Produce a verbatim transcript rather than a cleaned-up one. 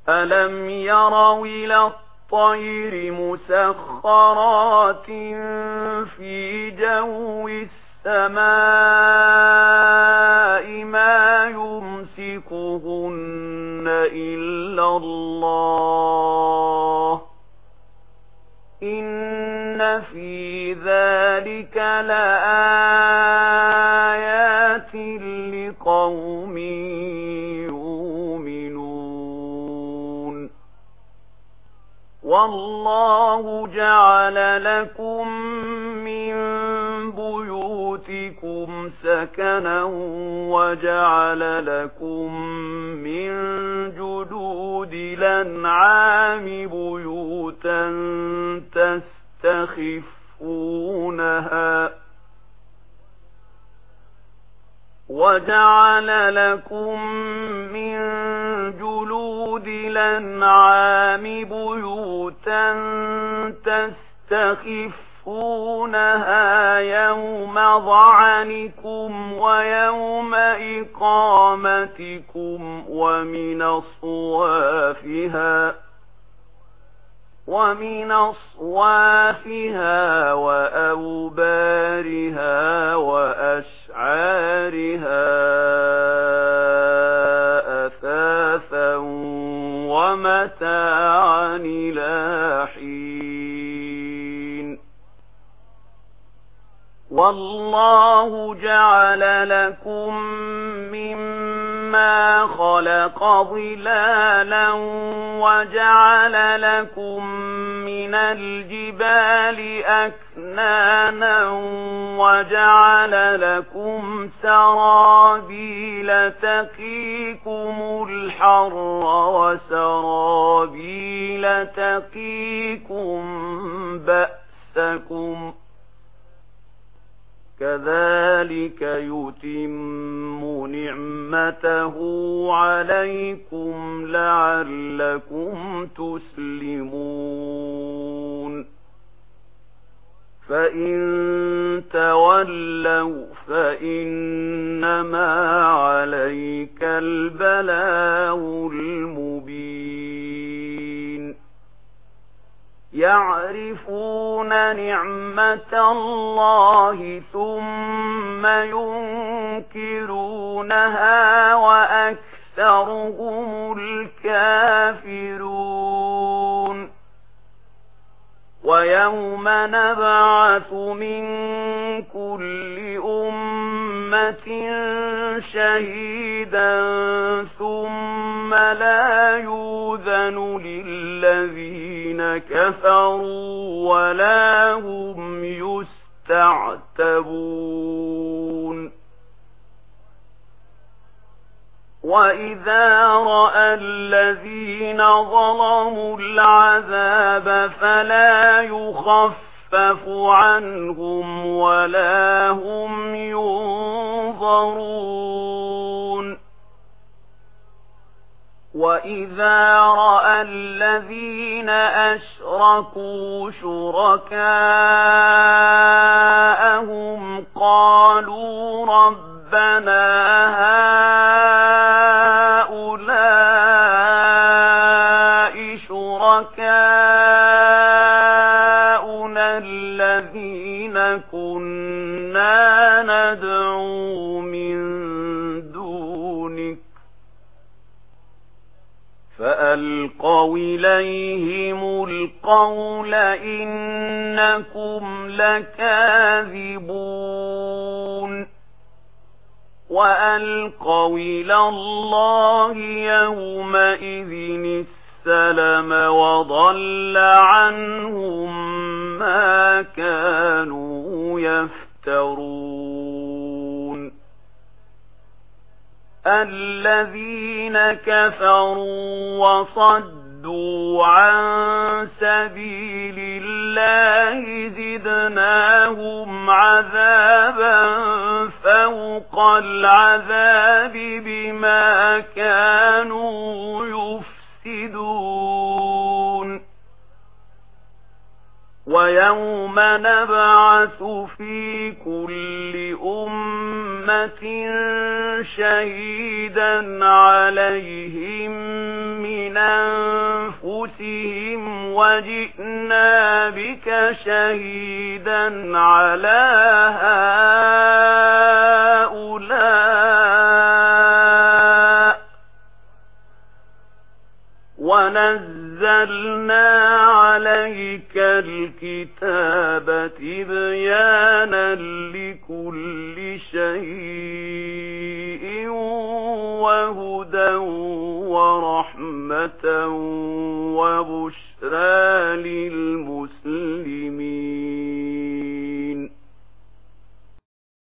ألم يروا إلى الطير مسخرات في جو السماء ما يمسكهن إلا الله إن في ذلك لآيات لقوم يؤمنون والله جعل لكم من بيوتكم سكنا وجعل لكم من جلود الأنعام بيوتا تستخفونها وجعل لكم من جلود الأنعام بيوتا تستخفونها يوم ظعنكم ويوم إقامتكم ومن أصوافها ومن أصوافها وأوبارها وأشعارها أثاثا ومتاعا إلى حين والله جعل لكم مما خلق ظلالا وجعل لكم من الجبال أكنانا وجعل لكم سرابيل تقيكم الحر وسرابيل تقيكم بأسكم كذلك يتم نعمته عليكم لعلكم تسلمون فإن تولوا فإنما عليك البلاغ المبين يعرفون نعمة الله ثم ينكرونها وأكثرهم الكافرون ويوم نبعث من كل أمة شهيدا ثم لا يؤذن للذين كفروا ولا هم يستعتبون وإذا رأى الذين ظلموا العذاب فلا يخفف عنهم ولا هم ينظرون وإذا رأى الذين أشركوا شركاءهم قالوا ربنا هؤلاء شركاؤنا الذين كنا ندعو من دونك فألقوا إليهم القول إنكم لكاذبون وألقوا إلى الله يومئذ السلم وضل عنهم ما كانوا يفترون الذين كفروا وصدوا عن سبيل الله زدناهم عذابا فوق العذاب بما كانوا يفسدون ويوم نبعث في كل أمة شهيدا عليهم من وجئنا بك شهيدا على هؤلاء ونزلنا عليك الكتاب تبيانا لكل شيء وهدى ورحمة وبشرى للمؤمنين